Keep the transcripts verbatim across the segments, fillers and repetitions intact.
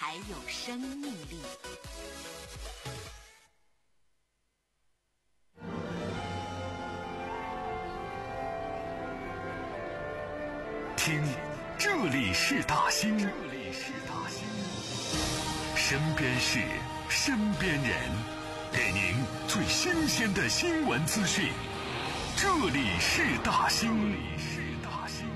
才有生命力。 听，这里是大兴，这里是大兴，身边事，身边人，给您最新鲜的新闻资讯。这里是大兴，这里是大兴。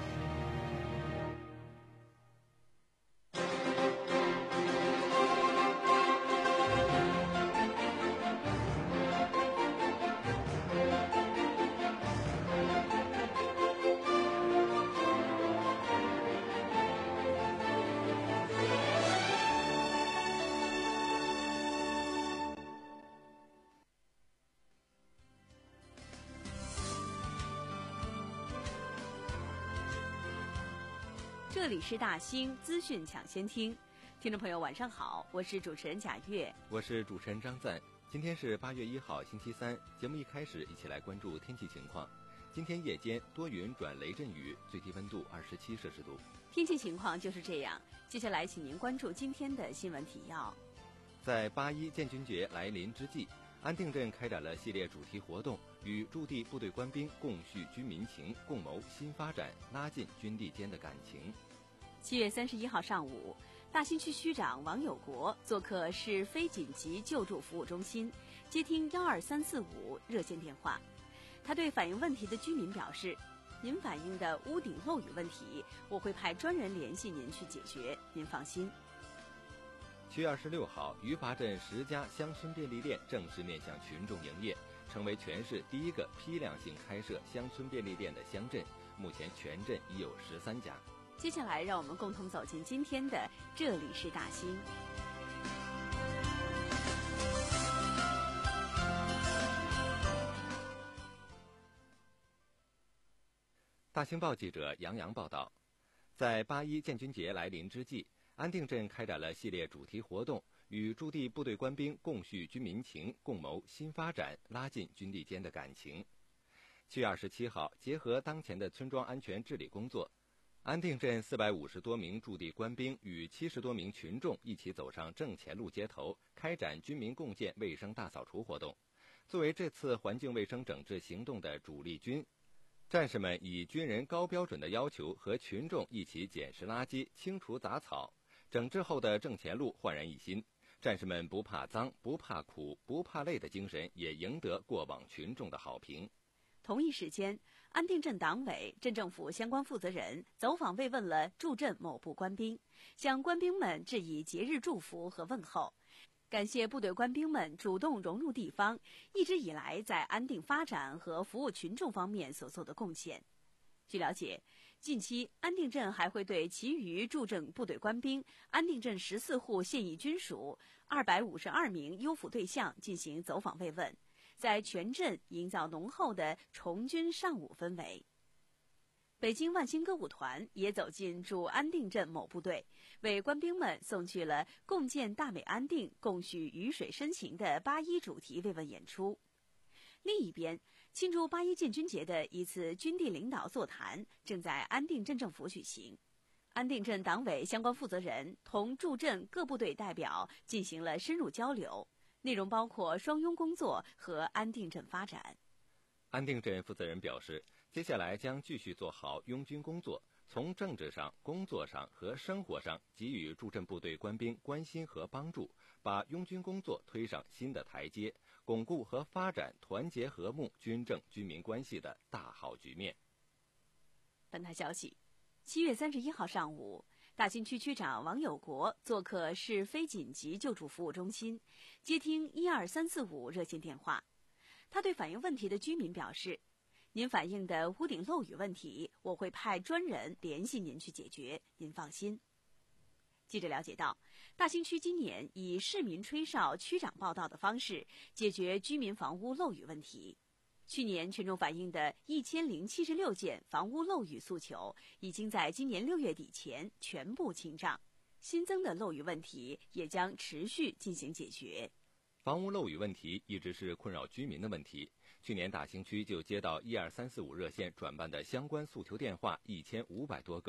这里是大兴资讯抢先听，听众朋友晚上好，我是主持人贾月， 我是主持人张赞。今天是八月一号星期三，节目一开始一起来关注天气情况。今天夜间多云转雷阵雨，最低温度二十七摄氏度。 天气情况就是这样，接下来请您关注今天的新闻提要。 在八一建军节来临之际，安定镇开展了系列主题活动，与驻地部队官兵共叙军民情，共谋新发展，拉近军地间的感情。 七月三十一号上午，大兴区区长王有国做客市非紧急救助服务中心，接听幺二三四五热线电话。他对反映问题的居民表示，您反映的屋顶漏雨问题，我会派专人联系您去解决，您放心。 七月二十六号，余华镇十家乡村便利店正式面向群众营业，成为全市第一个批量性开设乡村便利店的乡镇。目前全镇已有十三家。 接下来，让我们共同走进今天的这里是大兴。 大兴报记者杨洋报道，在八一建军节来临之际，安定镇开展了系列主题活动，与驻地部队官兵共叙军民情，共谋新发展，拉近军地间的感情。七月二十七号，结合当前的村庄安全治理工作，安定镇四百五十多名驻地官兵与七十多名群众一起走上正前路街头，开展军民共建卫生大扫除活动。作为这次环境卫生整治行动的主力军，战士们以军人高标准的要求和群众一起捡拾垃圾、清除杂草，整治后的正前路焕然一新。战士们不怕脏、不怕苦、不怕累的精神也赢得过往群众的好评。 同一时间，安定镇党委、镇政府相关负责人走访慰问了驻镇某部官兵，向官兵们致以节日祝福和问候，感谢部队官兵们主动融入地方，一直以来在安定发展和服务群众方面所做的贡献。据了解，近期安定镇还会对其余驻镇部队官兵、安定镇十四户现役军属、二百五十二名优抚对象进行走访慰问，在全镇营造浓厚的重军尚武氛围。北京万兴歌舞团也走进驻安定镇某部队，为官兵们送去了共建大美安定，共叙雨水深情的八一主题慰问演出。另一边，庆祝八一建军节的一次军地领导座谈正在安定镇政府举行。安定镇党委相关负责人同驻镇各部队代表进行了深入交流，内容包括双拥工作和安定镇发展。 安定镇负责人表示，接下来将继续做好拥军工作，从政治上、工作上和生活上给予驻镇部队官兵关心和帮助，把拥军工作推上新的台阶，巩固和发展团结和睦军政军民关系的大好局面。 本台消息，七月三十一号上午，大兴区区长王有国做客市非紧急救助服务中心，接听一二三四五热线电话。他对反映问题的居民表示，您反映的屋顶漏雨问题，我会派专人联系您去解决，您放心。记者了解到，大兴区今年以市民吹哨、区长报到的方式解决居民房屋漏雨问题。去年群众反映的一千零七十六件房屋漏雨诉求，已经在今年六月底前全部清账，新增的漏雨问题也将持续进行解决。 房屋漏雨问题一直是困扰居民的问题。去年大兴区就接到一二三四五热线转办的相关诉求电话一千五百多个，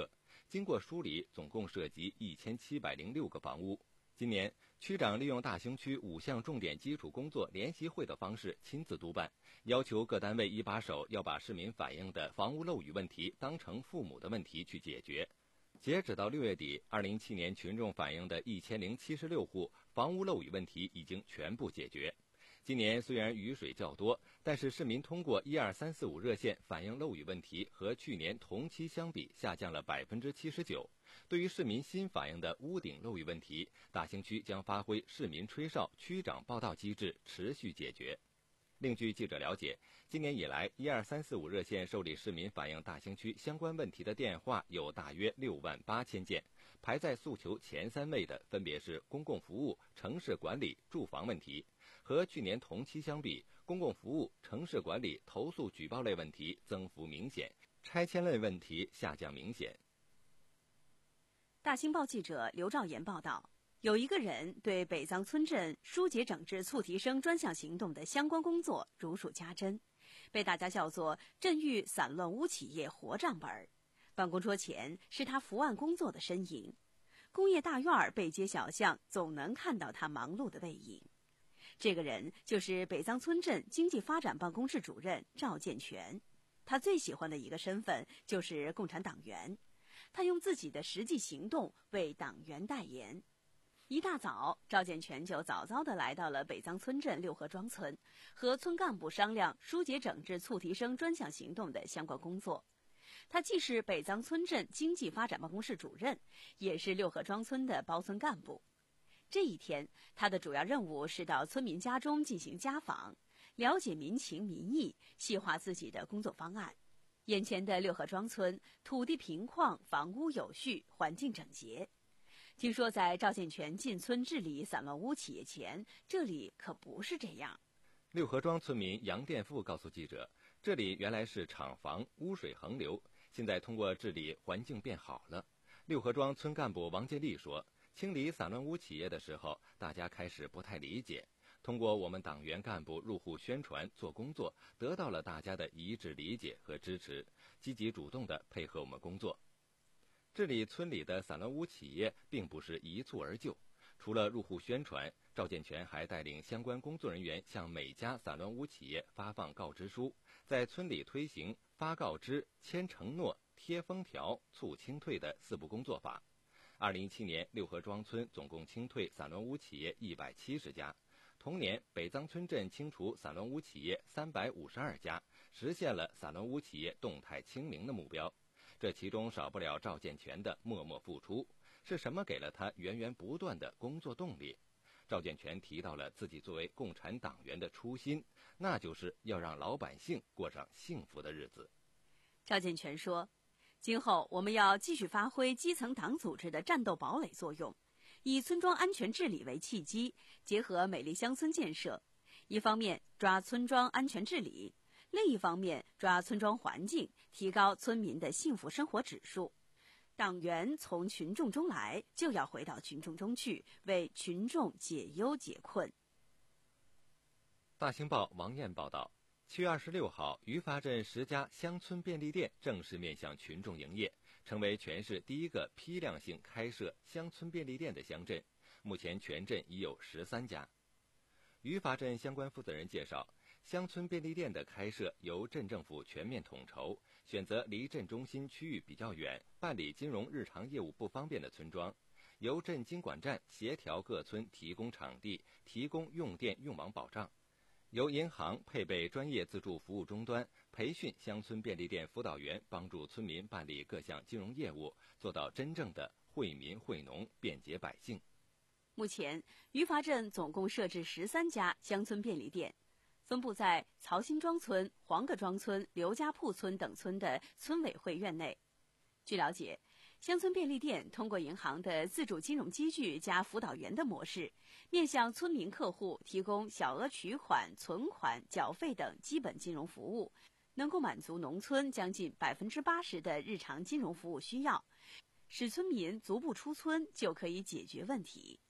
经过梳理，总共涉及一千七百零六个房屋。今年，区长利用大兴区五项重点基础工作联席会的方式亲自督办，要求各单位一把手要把市民反映的房屋漏雨问题当成父母的问题去解决。截止到六月底，二零一七年群众反映的一千零七十六户房屋漏雨问题已经全部解决。今年虽然雨水较多，但是市民通过一二三四五热线反映漏雨问题和去年同期相比下降了百分之七十九。对于市民新反映的屋顶漏雨问题，大兴区将发挥市民吹哨、区长报到机制，持续解决。另据记者了解，今年以来一二三四五热线受理市民反映大兴区相关问题的电话有大约六万八千件，排在诉求前三位的分别是公共服务、城市管理、住房问题。和去年同期相比，公共服务、城市管理、投诉举报类问题增幅明显，拆迁类问题下降明显。 大兴报记者刘兆岩报道，有一个人对北藏村镇疏解整治促提升专项行动的相关工作如数家珍，被大家叫做镇域散乱屋企业活账本。办公桌前是他伏案工作的身影，工业大院背街小巷总能看到他忙碌的背影。这个人就是北藏村镇经济发展办公室主任赵建全，他最喜欢的一个身份就是共产党员，他用自己的实际行动为党员代言。一大早，赵建全就早早地来到了北藏村镇六合庄村，和村干部商量疏解整治促提升专项行动的相关工作。他既是北藏村镇经济发展办公室主任，也是六合庄村的包村干部。这一天，他的主要任务是到村民家中进行家访，了解民情民意，细化自己的工作方案。眼前的六合庄村土地平旷，房屋有序，环境整洁。听说在赵建全进村治理散乱屋企业前，这里可不是这样。 六合庄村民杨殿富告诉记者，这里原来是厂房，污水横流，现在通过治理，环境变好了。六合庄村干部王建立说，清理散乱屋企业的时候，大家开始不太理解，通过我们党员干部入户宣传做工作，得到了大家的一致理解和支持，积极主动地配合我们工作。治理村里的散乱屋企业并不是一蹴而就，除了入户宣传，赵建全还带领相关工作人员向每家散乱屋企业发放告知书，在村里推行发告知、签承诺、贴封条、促清退的四步工作法。二零一七年，六合庄村总共清退散乱屋企业一百七十家，同年北藏村镇清除散乱屋企业三百五十二家，实现了散乱屋企业动态清零的目标。这其中少不了赵建全的默默付出，是什么给了他源源不断的工作动力？赵建全提到了自己作为共产党员的初心，那就是要让老百姓过上幸福的日子。 赵建全说，今后我们要继续发挥基层党组织的战斗堡垒作用，以村庄安全治理为契机，结合美丽乡村建设，一方面抓村庄安全治理，另一方面抓村庄环境，提高村民的幸福生活指数。党员从群众中来，就要回到群众中去，为群众解忧解困。 大兴报王燕报道，七月二十六号，于发镇十家乡村便利店正式面向群众营业，成为全市第一个批量性开设乡村便利店的乡镇。目前全镇已有十三家。于发镇相关负责人介绍，乡村便利店的开设由镇政府全面统筹，选择离镇中心区域比较远、办理金融日常业务不方便的村庄，由镇经管站协调各村提供场地、提供用电用网保障，由银行配备专业自助服务终端，培训乡村便利店辅导员，帮助村民办理各项金融业务，做到真正的惠民惠农，便捷百姓。 目前，于发镇总共设置十三家乡村便利店，分布在曹新庄村、黄各庄村、刘家铺村等村的村委会院内。据了解，乡村便利店通过银行的自助金融机具加辅导员的模式，面向村民客户提供小额取款、存款、缴费等基本金融服务，能够满足农村将近百分之八十的日常金融服务需要，使村民足不出村就可以解决问题。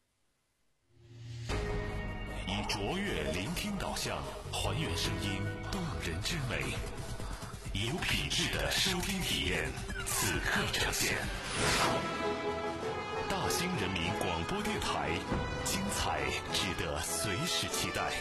以卓越聆听导向，还原声音动人之美，以有品质的收听体验， 此刻呈现。大兴人民广播电台，精彩值得随时期待。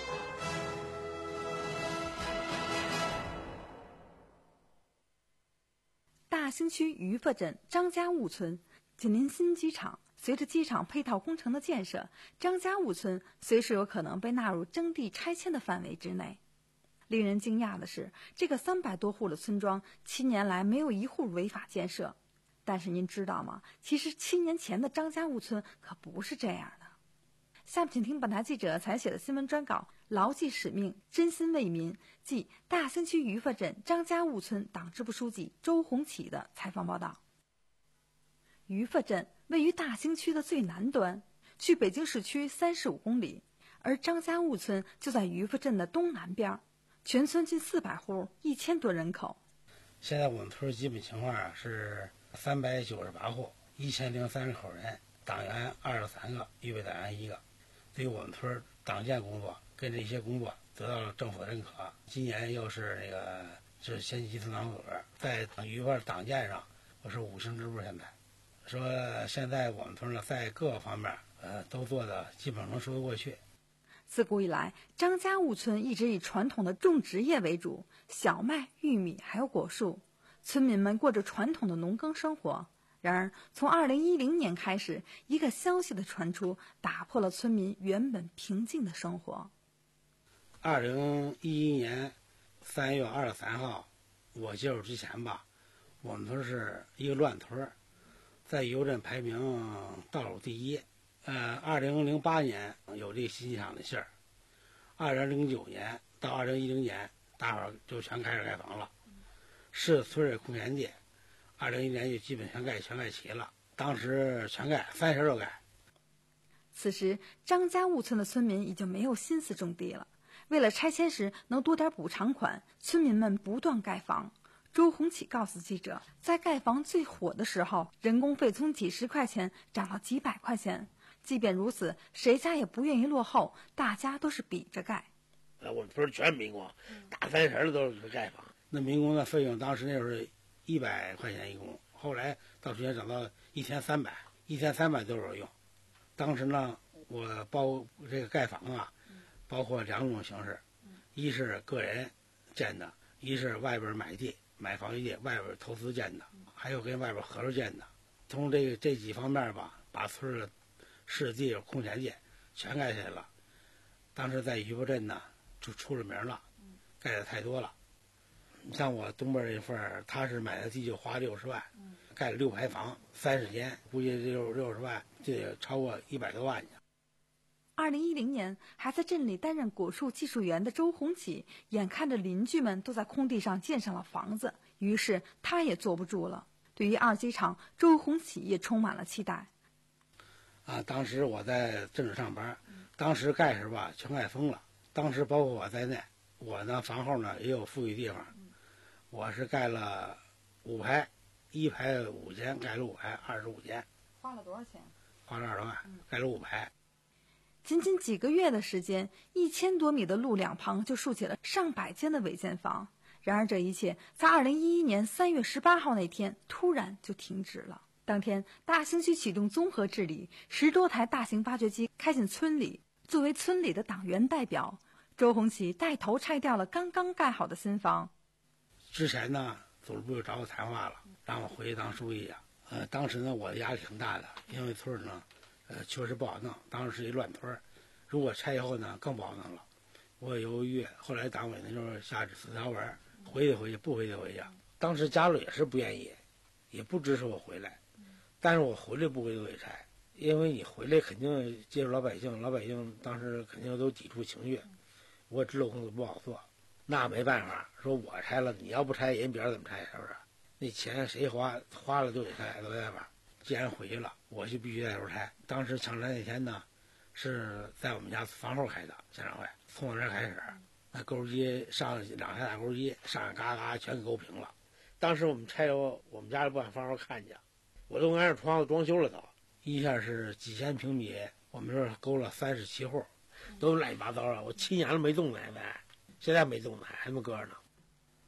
大兴区于佛镇张家坞村紧邻新机场，随着机场配套工程的建设，张家坞村随时有可能被纳入征地拆迁的范围之内。令人惊讶的是，这个三百多户的村庄七年来没有一户违法建设。但是您知道吗？其实七年前的张家坞村可不是这样的。下面请听本台记者采写的新闻专稿《牢记使命，真心为民》，即大兴区于佛镇张家坞村党支部书记周红启的采访报道。于佛镇位于大兴区的最南端，距北京市区三十五公里，而张家坞村就在于佛镇的东南边，全村近四百户，一千多人口。 现在我们村基本情况啊是三百九十八户，一千零三十口人，党员二十三个，预备党员一个。对于我们村党建工作跟这些工作得到了政府的认可。今年又是那个是县级村党组织在于佛党建上，我是五星支部。现在说现在我们村呢在各个方面呃都做的基本能说得过去。 自古以来，张家坞村一直以传统的种植业为主，小麦、玉米还有果树，村民们过着传统的农耕生活。然而，从二零一零年开始，一个消息的传出，打破了村民原本平静的生活。 二零一一年三月二十三号，我接手之前吧，我们村是一个乱村，在邮镇排名倒数第一。呃，二零零八年有这个新机场的信儿，二零零九年到二零一零年，大伙儿就全开始盖房了。市村的空闲地，二零一年就基本全盖全盖齐了。当时全盖三十都盖。 此时，张家坞村的村民已经没有心思种地了。为了拆迁时能多点补偿款，村民们不断盖房。周红启告诉记者，在盖房最火的时候，人工费从几十块钱涨到几百块钱。即便如此，谁家也不愿意落后，大家都是比着盖。 呃，我们村全民工，大三十的都是盖房。那民工的费用当时那时候一百块钱一工，后来到时间涨到一天三百，一天三百都有用。当时呢，我包这个盖房啊，包括两种形式，一是个人建的，一是外边买地买房地外边投资建的，还有跟外边合作建的。从这个这几方面吧，把村的市地空闲地全盖下来了。当时在于佛镇呢就出了名了，盖的太多了。像我东边这份儿，他是买的地就花六十万，盖了六排房，三十间，估计六六十万就得超过一百多万去。 二零一零年，还在镇里担任果树技术员的周红启，眼看着邻居们都在空地上建上了房子，于是他也坐不住了。对于二机场，周红启也充满了期待。 啊，当时我在镇上上班，当时盖时吧全盖疯了，当时包括我在内，我呢房后呢也有富裕地方，我是盖了五排，一排五间，盖了五排，二十五间。 花了多少钱？ 花了二十万，盖了五排。 仅仅几个月的时间，一千多米的路两旁就竖起了上百间的违建房。然而这一切在二零一一年三月十八号那天突然就停止了。当天，大兴区启动综合治理，十多台大型挖掘机开进村里。作为村里的党员代表，周红启带头拆掉了刚刚盖好的新房。 之前呢，组织部就找我谈话了，让我回去当书记啊。呃，当时呢，我的压力挺大的，因为村呢，呃，确实不好弄，当时是一乱村，如果拆以后呢，更不好弄了。我犹豫，后来党委那时候下指示条文，回得回去，不回得回去。当时家里也是不愿意，也不支持我回来。但是我回来不回就得拆，因为你回来肯定接触老百姓，老百姓当时肯定都抵触情绪，我知道工作不好做，那没办法，说我拆了，你要不拆，人别人怎么拆？是不是？那钱谁花，花了就得拆，没办法。既然回去了，我就必须带头拆。当时抢拆那天呢，是在我们家房后开的家长会，从我这儿开始，那钩机上两台大钩机上嘎嘎全给勾平了。当时我们拆了，我们家里不敢房后看见。我都按着窗子装修了都，一下是几千平米，我们这儿勾了三十七户，都乱七八糟了。我七年了没动奶奶，现在没动奶，还没搁着呢。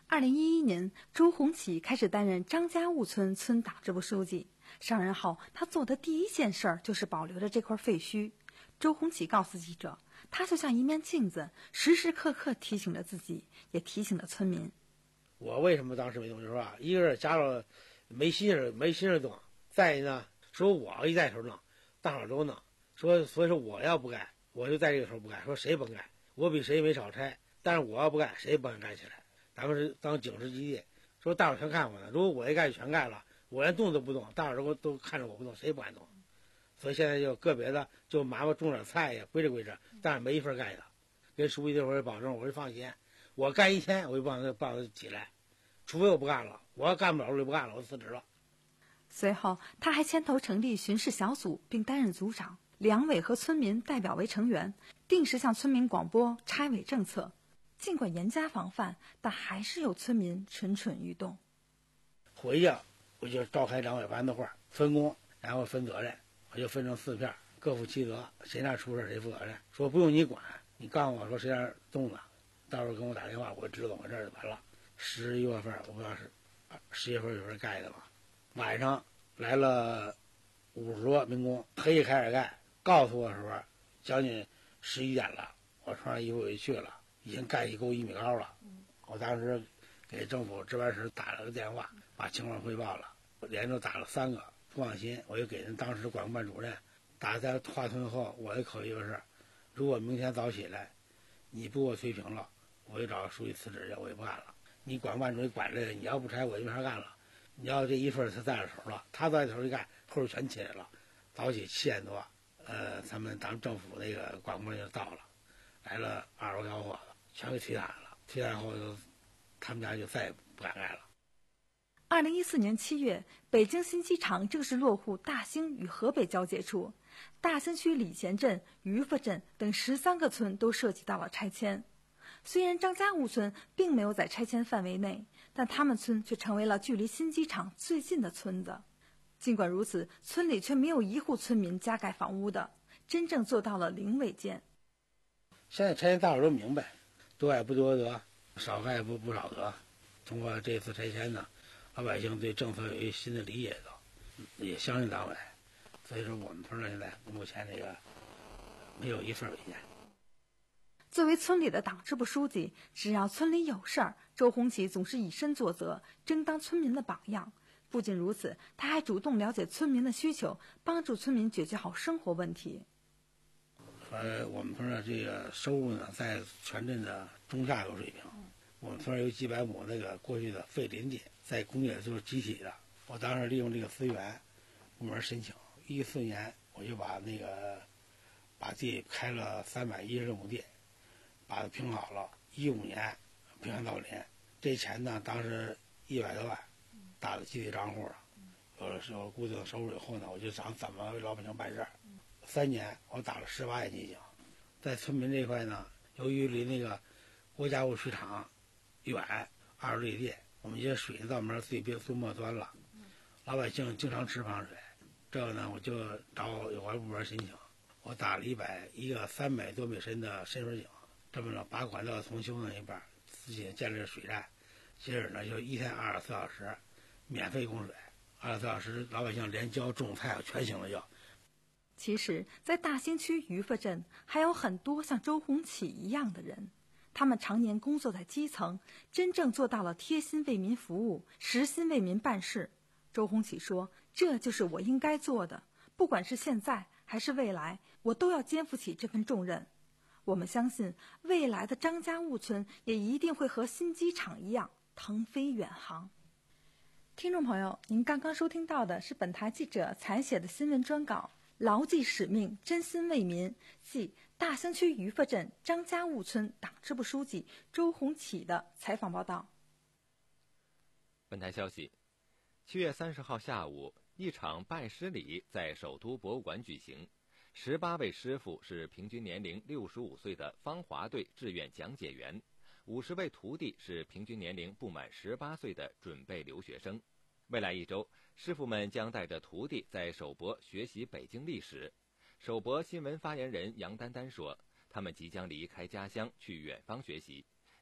二零一一年，周鸿启开始担任张家坞村村党支部书记。上任后，他做的第一件事儿就是保留着这块废墟。周鸿启告诉记者，他就像一面镜子，时时刻刻提醒着自己，也提醒着村民。 我为什么当时没动，就是说，一个是家长没心思没心思动，再一呢，说我一带头弄，大伙都弄，说所以说我要不干，我就在这个时候不干，说谁甭干，我比谁没少拆，但是我要不干，谁不敢干起来？咱们是当警示基地，说大伙全看我呢，如果我一干全干了，我连动都不动，大伙都都看着我不动，谁不敢动？所以现在就个别的就麻烦种点菜呀，归着归着，但是没一份干的。跟书记这会儿保证，我就放心，我干一天我就帮他帮他起来，除非我不干了，我要干不了我就不干了，我辞职了。 随后，他还牵头成立巡视小组，并担任组长，两委和村民代表为成员，定时向村民广播拆违政策。尽管严加防范，但还是有村民蠢蠢欲动。 回去我就召开两委班子会，分工，然后分责任，我就分成四片，各负其责，谁那出事谁负责任。说不用你管，你告诉我说谁那动了，到时候跟我打电话，我知道我这儿就完了。十一月份我不知道是十月份有人盖的吧，晚上来了五十多民工，黑夜开始盖，告诉我的时候将近十一点了，我穿上衣服我就去了，已经盖一沟一米高了。我当时给政府值班室打了个电话，把情况汇报了，连着打了三个，不放心，我就给人当时管控办主任打在华村后，我的口气就是，如果明天早起来你不给我推平了，我就找书记辞职去，我也不干了。你管控办主任管这个，你要不拆我就没法干了。你要这一份他在了头了，他在头一干，后头全起来了。早起七点多，呃，咱们咱们政府那个管控办就到了，来了二十多小伙子，全给推坦了。推坦后就他们家就再也不敢盖了。 二零一四年七月，北京新机场正式落户大兴与河北交界处，大兴区礼贤镇、于佛镇等十三个村都涉及到了拆迁。虽然张家坞村并没有在拆迁范围内，但他们村却成为了距离新机场最近的村子。尽管如此，村里却没有一户村民加盖房屋的，真正做到了零违建。 现在拆迁大伙都明白，多盖不多得，少盖不不少得。通过这次拆迁呢，老百姓对政策有一新的理解的，也相信党委，所以说我们村呢现在目前这个没有一份违建。 作为村里的党支部书记，只要村里有事儿，周鸿启总是以身作则，争当村民的榜样。不仅如此，他还主动了解村民的需求，帮助村民解决好生活问题。 呃，我们村的这个收入呢，在全镇的中下游水平。我们村有几百亩那个过去的废林地，在工业就是集体的。我当时利用这个资源，部门申请，一四年我就把那个把地开了三百一十亩地，把它评好了。一五年平安到林，这钱呢，当时一百多万打到集体账户了。有了有了固定的收入以后呢，我就想怎么为老百姓办事儿。三年我打了十八亿进行，在村民这块呢，由于离那个国家物水厂远二十里地，我们这些水到门最边最末端了，老百姓经常吃放水，这个呢我就找有关部门申请，我打了一百一个三百多米深的深水井，这么着把管道重修那一半，自己建立了水站，接着呢就一天二十四小时免费供水，二十四小时老百姓连浇种菜全行了要。 其实，在大兴区于佛镇还有很多像周鸿启一样的人，他们常年工作在基层，真正做到了贴心为民服务，实心为民办事。周鸿启说，这就是我应该做的，不管是现在还是未来，我都要肩负起这份重任。我们相信，未来的张家坞村也一定会和新机场一样腾飞远航。听众朋友，您刚刚收听到的是本台记者采写的新闻专稿，牢记使命，真心为民，即大兴区于佛镇张家坞村党支部书记周鸿启的采访报道。 本台消息，七月三十号下午，一场拜师礼在首都博物馆举行。十八位师傅是平均年龄六十五岁的芳华队志愿讲解员，五十位徒弟是平均年龄不满十八岁的准备留学生。未来一周，师傅们将带着徒弟在首博学习北京历史。首博新闻发言人杨丹丹说，他们即将离开家乡去远方学习，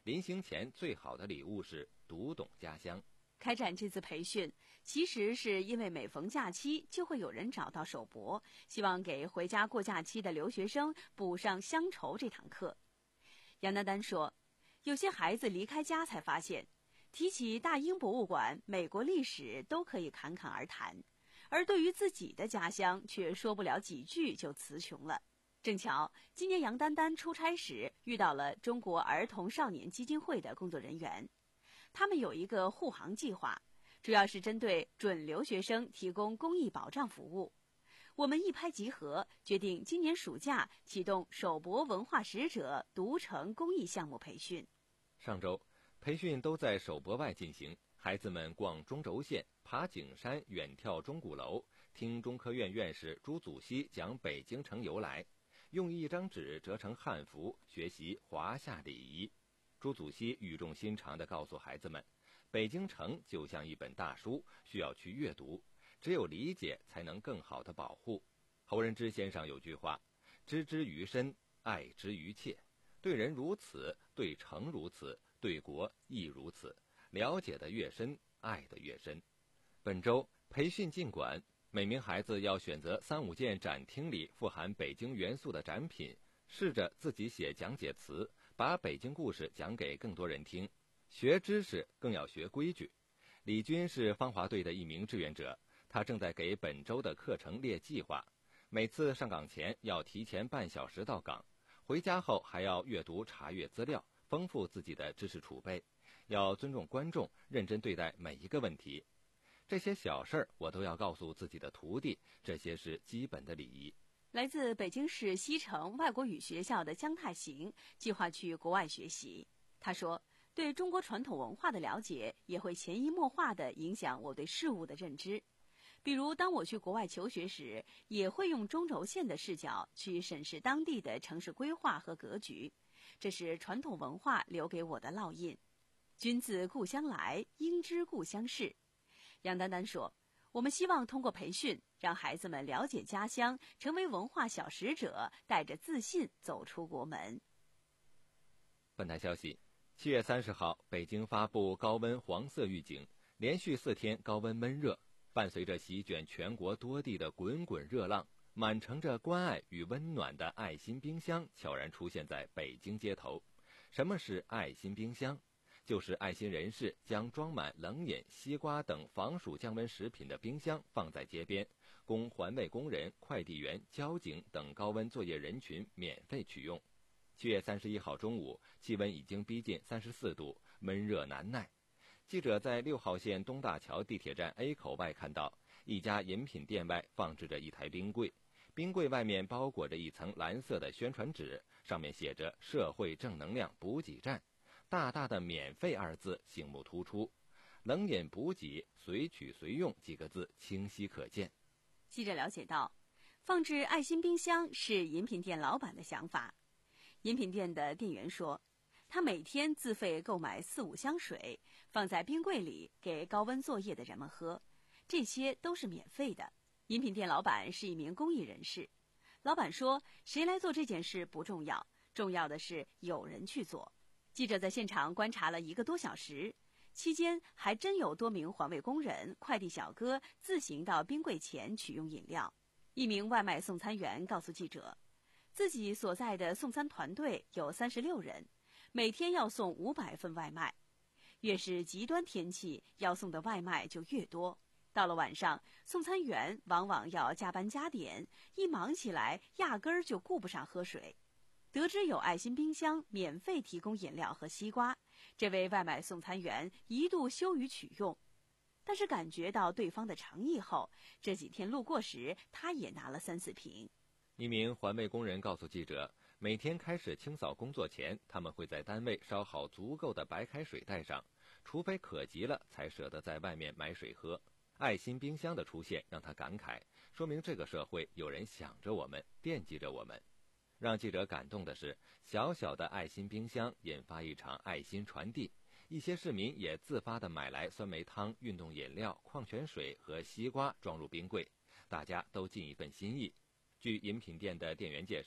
临行前最好的礼物是读懂家乡。 开展这次培训，其实是因为每逢假期就会有人找到首博，希望给回家过假期的留学生补上乡愁这堂课。杨丹丹说，有些孩子离开家才发现，提起大英博物馆、美国历史都可以侃侃而谈，而对于自己的家乡却说不了几句就词穷了。正巧今年杨丹丹出差时遇到了中国儿童少年基金会的工作人员，他们有一个护航计划，主要是针对准留学生提供公益保障服务。我们一拍即合，决定今年暑假启动首博文化使者读城公益项目培训。 上周培训都在首博外进行，孩子们逛中轴线，爬景山，远眺钟鼓楼，听中科院院士朱祖熙讲北京城由来，用一张纸折成汉服，学习华夏礼仪。朱祖熙语重心长地告诉孩子们，北京城就像一本大书，需要去阅读，只有理解才能更好地保护。侯仁之先生有句话，知之于深，爱之于切，对人如此，对城如此，对国亦如此，了解的越深，爱的越深。本周培训进馆，每名孩子要选择三五件展厅里富含北京元素的展品，试着自己写讲解词，把北京故事讲给更多人听。学知识更要学规矩。李军是芳华队的一名志愿者，他正在给本周的课程列计划。每次上岗前要提前半小时到岗，回家后还要阅读查阅资料，丰富自己的知识储备。要尊重观众，认真对待每一个问题。这些小事儿我都要告诉自己的徒弟，这些是基本的礼仪。 来自北京市西城外国语学校的姜太行计划去国外学习。他说，对中国传统文化的了解也会潜移默化地影响我对事物的认知。比如当我去国外求学时，也会用中轴线的视角去审视当地的城市规划和格局，这是传统文化留给我的烙印。君自故乡来，应知故乡事。杨丹丹说，我们希望通过培训让孩子们了解家乡，成为文化小使者，带着自信走出国门。 本台消息，七月三十号，北京发布高温黄色预警，连续四天高温闷热，伴随着席卷全国多地的滚滚热浪，满盛着关爱与温暖的爱心冰箱悄然出现在北京街头。什么是爱心冰箱？就是爱心人士将装满冷饮、西瓜等防暑降温食品的冰箱放在街边，供环卫工人、快递员、交警等高温作业人群免费取用。七月三十一号中午，气温已经逼近三十四度，闷热难耐。记者在六号线东大桥地铁站 A 口外看到，一家饮品店外放置着一台冰柜，冰柜外面包裹着一层蓝色的宣传纸，上面写着社会正能量补给站，大大的免费二字醒目突出，冷饮补给随取随用几个字清晰可见。 记者了解到，放置爱心冰箱是饮品店老板的想法。饮品店的店员说，他每天自费购买四五箱水，放在冰柜里给高温作业的人们喝，这些都是免费的。饮品店老板是一名公益人士，老板说，谁来做这件事不重要，重要的是有人去做。记者在现场观察了一个多小时，期间还真有多名环卫工人、快递小哥自行到冰柜前取用饮料。一名外卖送餐员告诉记者，自己所在的送餐团队有三十六人，每天要送五百份外卖，越是极端天气，要送的外卖就越多。到了晚上，送餐员往往要加班加点，一忙起来，压根儿就顾不上喝水。得知有爱心冰箱免费提供饮料和西瓜，这位外卖送餐员一度羞于取用，但是感觉到对方的诚意后，这几天路过时，他也拿了三四瓶。 一名环卫工人告诉记者，每天开始清扫工作前，他们会在单位烧好足够的白开水带上，除非可急了才舍得在外面买水喝。爱心冰箱的出现让他感慨，说明这个社会有人想着我们，惦记着我们。让记者感动的是，小小的爱心冰箱引发一场爱心传递，一些市民也自发地买来酸梅汤、运动饮料、矿泉水和西瓜装入冰柜，大家都尽一份心意。据饮品店的店员介绍，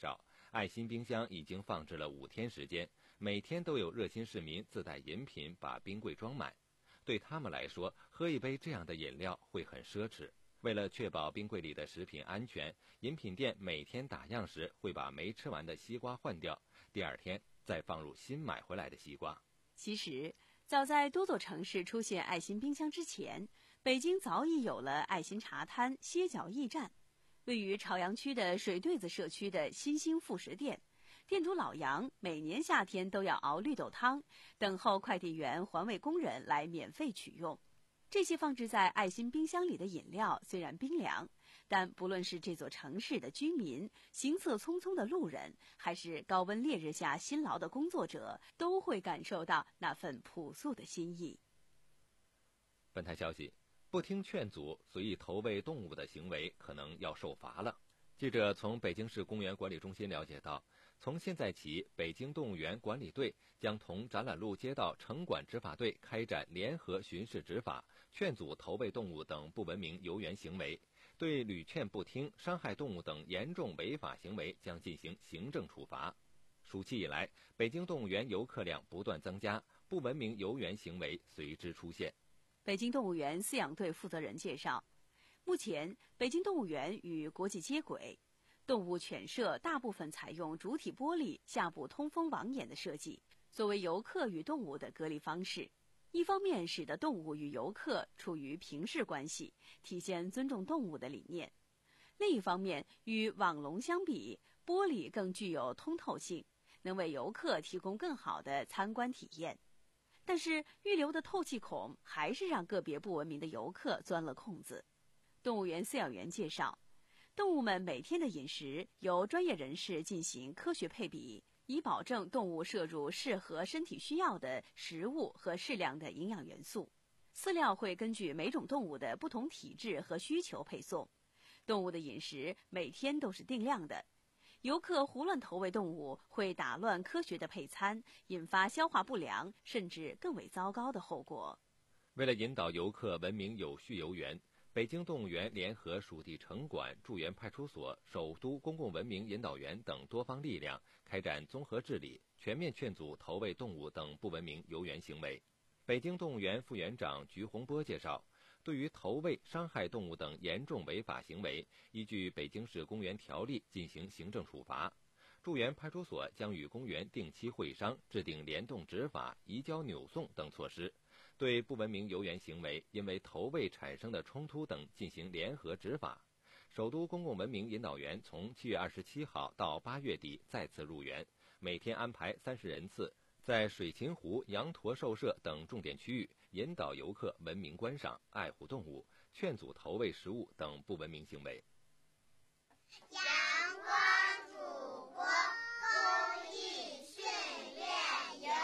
爱心冰箱已经放置了五天时间，每天都有热心市民自带饮品把冰柜装满。对他们来说，喝一杯这样的饮料会很奢侈。为了确保冰柜里的食品安全，饮品店每天打样时会把没吃完的西瓜换掉，第二天再放入新买回来的西瓜。 其实，早在多座城市出现爱心冰箱之前，北京早已有了爱心茶摊、歇脚驿站。位于朝阳区的水对子社区的新兴副食店，店主老杨每年夏天都要熬绿豆汤，等候快递员环卫工人来免费取用。这些放置在爱心冰箱里的饮料虽然冰凉，但不论是这座城市的居民、行色匆匆的路人，还是高温烈日下辛劳的工作者，都会感受到那份朴素的心意。 本台消息，不听劝阻随意投喂动物的行为可能要受罚了。记者从北京市公园管理中心了解到，从现在起，北京动物园管理队将同展览路街道城管执法队开展联合巡视执法，劝阻投喂动物等不文明游园行为，对屡劝不听、伤害动物等严重违法行为将进行行政处罚。暑期以来，北京动物园游客量不断增加，不文明游园行为随之出现。 北京动物园饲养队负责人介绍，目前北京动物园与国际接轨，动物犬舍大部分采用主体玻璃、下部通风网眼的设计，作为游客与动物的隔离方式。一方面使得动物与游客处于平视关系，体现尊重动物的理念；另一方面，与网笼相比，玻璃更具有通透性，能为游客提供更好的参观体验。但是预留的透气孔还是让个别不文明的游客钻了空子。动物园饲养员介绍，动物们每天的饮食由专业人士进行科学配比，以保证动物摄入适合身体需要的食物和适量的营养元素。饲料会根据每种动物的不同体质和需求配送，动物的饮食每天都是定量的。游客胡乱投喂动物会打乱科学的配餐，引发消化不良甚至更为糟糕的后果。 为了引导游客文明有序游园，北京动物园联合属地城管、驻园派出所、首都公共文明引导员等多方力量，开展综合治理，全面劝阻投喂动物等不文明游园行为。北京动物园副园长菊洪波介绍，对于投喂、伤害动物等严重违法行为，依据北京市公园条例进行行政处罚。驻园派出所将与公园定期会商，制定联动执法、移交扭送等措施，对不文明游园行为因为投喂产生的冲突等进行联合执法。首都公共文明引导员从七月二十七号到八月底再次入园，每天安排三十人次，在水禽湖、羊驼兽舍等重点区域引导游客文明观赏、爱护动物，劝阻投喂食物等不文明行为。 阳光祖国公益训练营。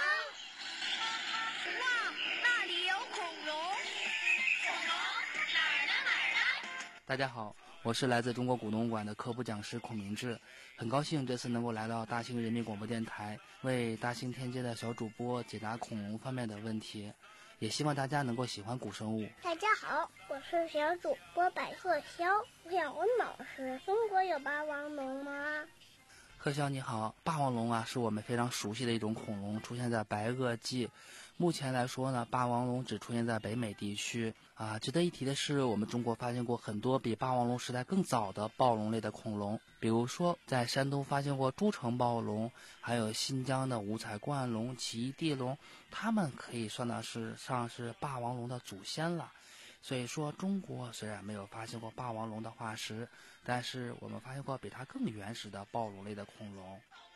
哇，那里有恐龙！恐龙哪儿呢哪儿呢？ 大家好，我是来自中国古农馆的科普讲师孔明志，很高兴这次能够来到大兴人民广播电台，为大兴天街的小主播解答恐龙方面的问题，也希望大家能够喜欢古生物。 大家好，我是小主播百鹤霄，我想问老师，中国有霸王龙吗？ 贺霄你好，霸王龙啊是我们非常熟悉的一种恐龙，出现在白垩纪。目前来说呢，霸王龙只出现在北美地区啊。值得一提的是，我们中国发现过很多比霸王龙时代更早的暴龙类的恐龙，比如说在山东发现过诸城暴龙，还有新疆的五彩冠龙、奇异地龙，它们可以算得是上是霸王龙的祖先了。所以说，中国虽然没有发现过霸王龙的化石，但是我们发现过比它更原始的暴龙类的恐龙。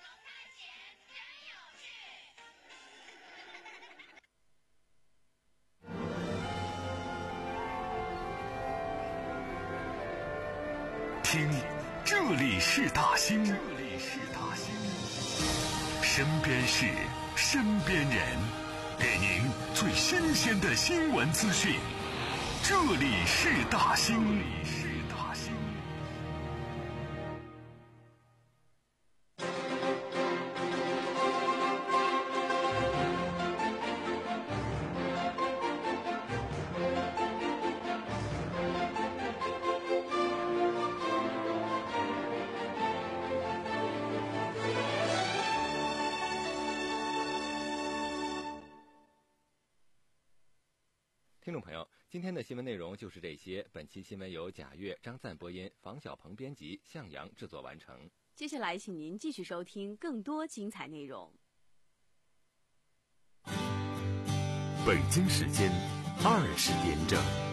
听，这里是大兴，这里是大兴，身边事，身边人，给您最新鲜的新闻资讯。这里是大兴，这里是大兴。 众朋友，今天的新闻内容就是这些。本期新闻由贾跃、张赞播音，房小鹏编辑，向阳制作完成。 接下来，请您继续收听更多精彩内容。 北京时间二十点整。